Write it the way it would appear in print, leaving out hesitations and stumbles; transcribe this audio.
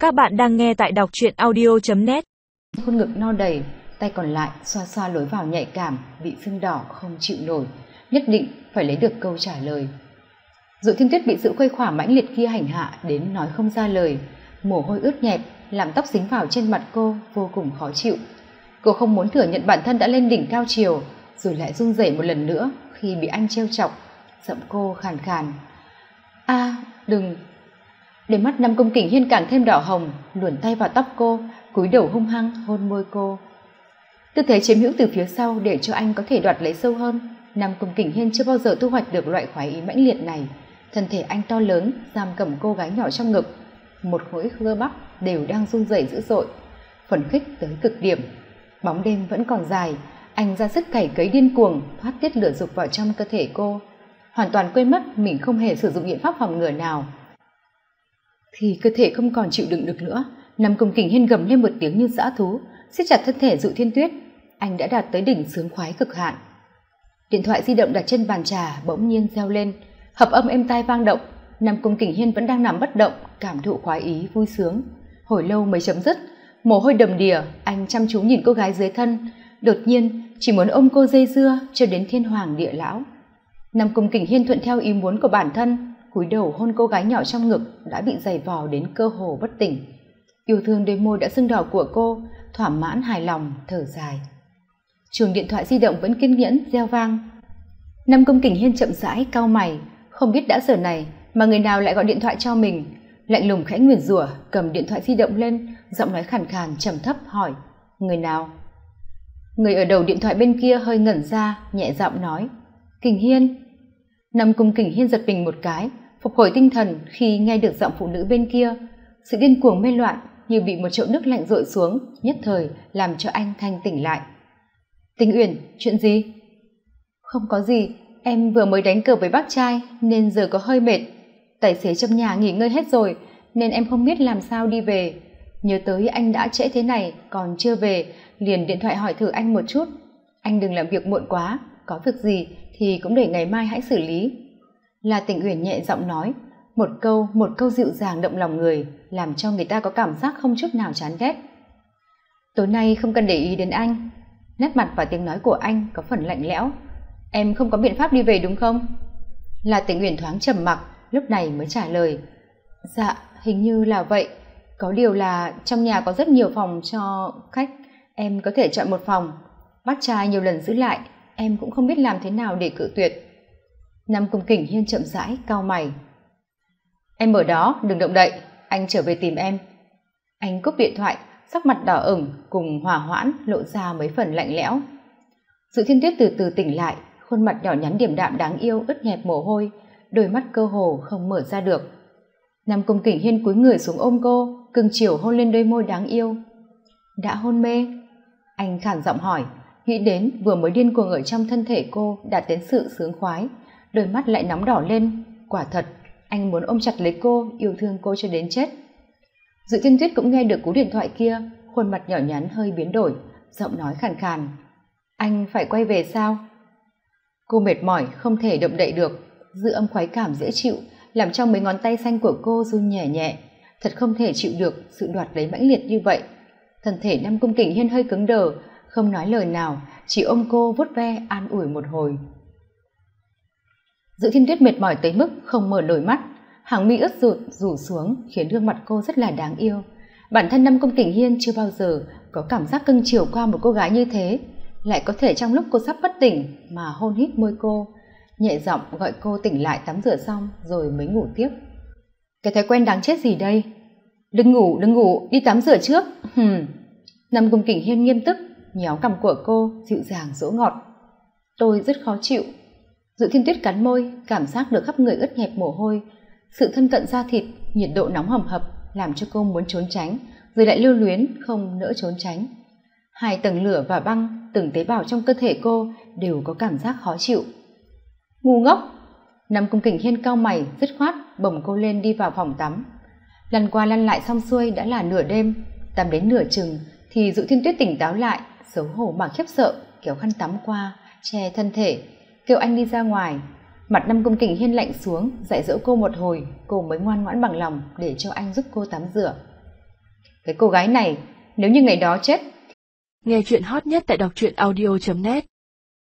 Các bạn đang nghe tại đọc truyện audio.net. Khuôn ngực no đầy, tay còn lại xoa xoa lối vào nhạy cảm, bị sưng đỏ không chịu nổi, nhất định phải lấy được câu trả lời. Dụ Thiên Tuyết bị sự khuây khỏa mãnh liệt kia hành hạ đến nói không ra lời, mồ hôi ướt nhẹp làm tóc dính vào trên mặt cô vô cùng khó chịu. Cô không muốn thừa nhận bản thân đã lên đỉnh cao triều, rồi lại run rẩy một lần nữa khi bị anh trêu chọc. Giọng cô khàn khàn: đừng. Đôi mắt Nam Cung Kình Hiên càng thêm đỏ hồng, luồn tay vào tóc cô, cúi đầu hung hăng hôn môi cô. Tư thế chiếm hữu từ phía sau để cho anh có thể đoạt lấy sâu hơn. Nam Cung Kình Hiên chưa bao giờ thu hoạch được loại khoái ý mãnh liệt này. Thân thể anh to lớn giam cầm cô gái nhỏ trong ngực, một khối cơ bắp đều đang run rẩy dữ dội, phấn khích tới cực điểm. Bóng đêm vẫn còn dài, anh ra sức cày cấy điên cuồng thoát tiết lửa dục vào trong cơ thể cô, hoàn toàn quên mất mình không hề sử dụng biện pháp phòng ngừa nào. Khi cơ thể không còn chịu đựng được nữa, Nam Cung Kình Hiên gầm lên một tiếng như dã thú, siết chặt thân thể Dụ Thiên Tuyết. Anh đã đạt tới đỉnh sướng khoái cực hạn. Điện thoại di động đặt trên bàn trà bỗng nhiên reo lên, hợp âm êm tai vang động. Nam Cung Kình Hiên vẫn đang nằm bất động, cảm thụ khoái ý vui sướng. Hồi lâu mới chấm dứt, mồ hôi đầm đìa, anh chăm chú nhìn cô gái dưới thân, đột nhiên chỉ muốn ôm cô dây dưa cho đến thiên hoàng địa lão. Nam Cung Kình Hiên thuận theo ý muốn của bản thân, cúi đầu hôn cô gái nhỏ trong ngực đã bị giày vò đến cơ hồ bất tỉnh. Yêu thương đôi môi đã sưng đỏ của cô, thỏa mãn hài lòng thở dài. Chuông điện thoại di động vẫn kiên nhẫn reo vang. Nam Cung Kình Hiên chậm rãi cau mày, không biết đã giờ này mà người nào lại gọi điện thoại cho mình. Lạnh lùng khẽ nguyền rủa, cầm điện thoại di động lên, giọng nói khàn khàn trầm thấp hỏi: người nào? Người ở đầu điện thoại bên kia hơi ngẩn ra, nhẹ giọng nói: Kình Hiên. Nam Cung Kình Hiên giật mình một cái, phục hồi tinh thần khi nghe được giọng phụ nữ bên kia. Sự điên cuồng mê loạn như bị một chậu nước lạnh dội xuống, nhất thời làm cho anh thanh tỉnh lại. Tình Uyển, chuyện gì? Không có gì, em vừa mới đánh cờ với bác trai nên giờ có hơi mệt. Tài xế trong nhà nghỉ ngơi hết rồi nên em không biết làm sao đi về. Nhớ tới anh đã trễ thế này còn chưa về, liền điện thoại hỏi thử anh một chút. Anh đừng làm việc muộn quá, có việc gì thì cũng để ngày mai hãy xử lý. Là Tình Uyển nhẹ giọng nói, một câu dịu dàng động lòng người, làm cho người ta có cảm giác không chút nào chán ghét. Tối nay không cần để ý đến anh. Nét mặt và tiếng nói của anh có phần lạnh lẽo. Em không có biện pháp đi về đúng không? Là Tình Uyển thoáng trầm mặc, lúc này mới trả lời: Dạ, hình như là vậy. Có điều là trong nhà có rất nhiều phòng cho khách, em có thể chọn một phòng. Bác trai nhiều lần giữ lại, em cũng không biết làm thế nào để cự tuyệt. Nam Cung Kình Hiên chậm rãi cau mày. Em ở đó, đừng động đậy, anh trở về tìm em. Anh cúp điện thoại, sắc mặt đỏ ửng cùng hòa hoãn lộ ra mấy phần lạnh lẽo. Dụ Thiên Tuyết từ từ tỉnh lại, khuôn mặt nhỏ nhắn điềm đạm đáng yêu ướt nhẹp mồ hôi, đôi mắt cơ hồ không mở ra được. Nam Cung Kình Hiên cúi người xuống ôm cô, cưng chiều hôn lên đôi môi đáng yêu. Đã hôn mê? Anh khản giọng hỏi, nghĩ đến vừa mới điên cuồng ở trong thân thể cô đạt đến sự sướng khoái, đôi mắt lại nóng đỏ lên. Quả thật, anh muốn ôm chặt lấy cô, yêu thương cô cho đến chết. Dụ Thiên Tuyết cũng nghe được cú điện thoại kia, khuôn mặt nhỏ nhắn hơi biến đổi, giọng nói khàn khàn: Anh phải quay về sao? Cô mệt mỏi không thể động đậy được, dư âm khoái cảm dễ chịu làm cho mấy ngón tay xanh của cô run nhẹ nhẹ, thật không thể chịu được sự đoạt lấy mãnh liệt như vậy. Thân thể Nam Cung Kình Hiên hơi cứng đờ, không nói lời nào, chỉ ôm cô vuốt ve an ủi một hồi. Dụ Thiên Tuyết mệt mỏi tới mức không mở nổi mắt, hàng mi ướt rụt rủ xuống khiến gương mặt cô rất là đáng yêu. Bản thân Nam Cung Kình Hiên chưa bao giờ có cảm giác cưng chiều qua một cô gái như thế, lại có thể trong lúc cô sắp bất tỉnh mà hôn hít môi cô, nhẹ giọng gọi cô tỉnh lại tắm rửa xong rồi mới ngủ tiếp. Cái thói quen đáng chết gì đây? Đừng ngủ, đi tắm rửa trước. Nam Cung Kình Hiên nghiêm túc nhéo cằm của cô, dịu dàng dỗ ngọt. Tôi rất khó chịu. Dụ Thiên Tuyết cắn môi, cảm giác được khắp người ướt nhẹp mồ hôi, sự thân cận da thịt, nhiệt độ nóng hầm hập làm cho cô muốn trốn tránh, rồi lại lưu luyến không nỡ trốn tránh. Hai tầng lửa và băng, từng tế bào trong cơ thể cô đều có cảm giác khó chịu. Ngu ngốc! Nam Cung Kình Hiên cau mày, dứt khoát bồng cô lên đi vào phòng tắm. Lăn qua lăn lại xong xuôi đã là nửa đêm, tắm đến nửa chừng thì Dụ Thiên Tuyết tỉnh táo lại, xấu hổ mà khiếp sợ kéo khăn tắm qua che thân thể, kêu anh đi ra ngoài. Mặt Nam Cung Kình Hiên lạnh xuống, dạy dỗ cô một hồi, cô mới ngoan ngoãn bằng lòng để cho anh giúp cô tắm rửa. Cái cô gái này, nếu như ngày đó chết. Nghe chuyện hot nhất tại đọc truyện audio.net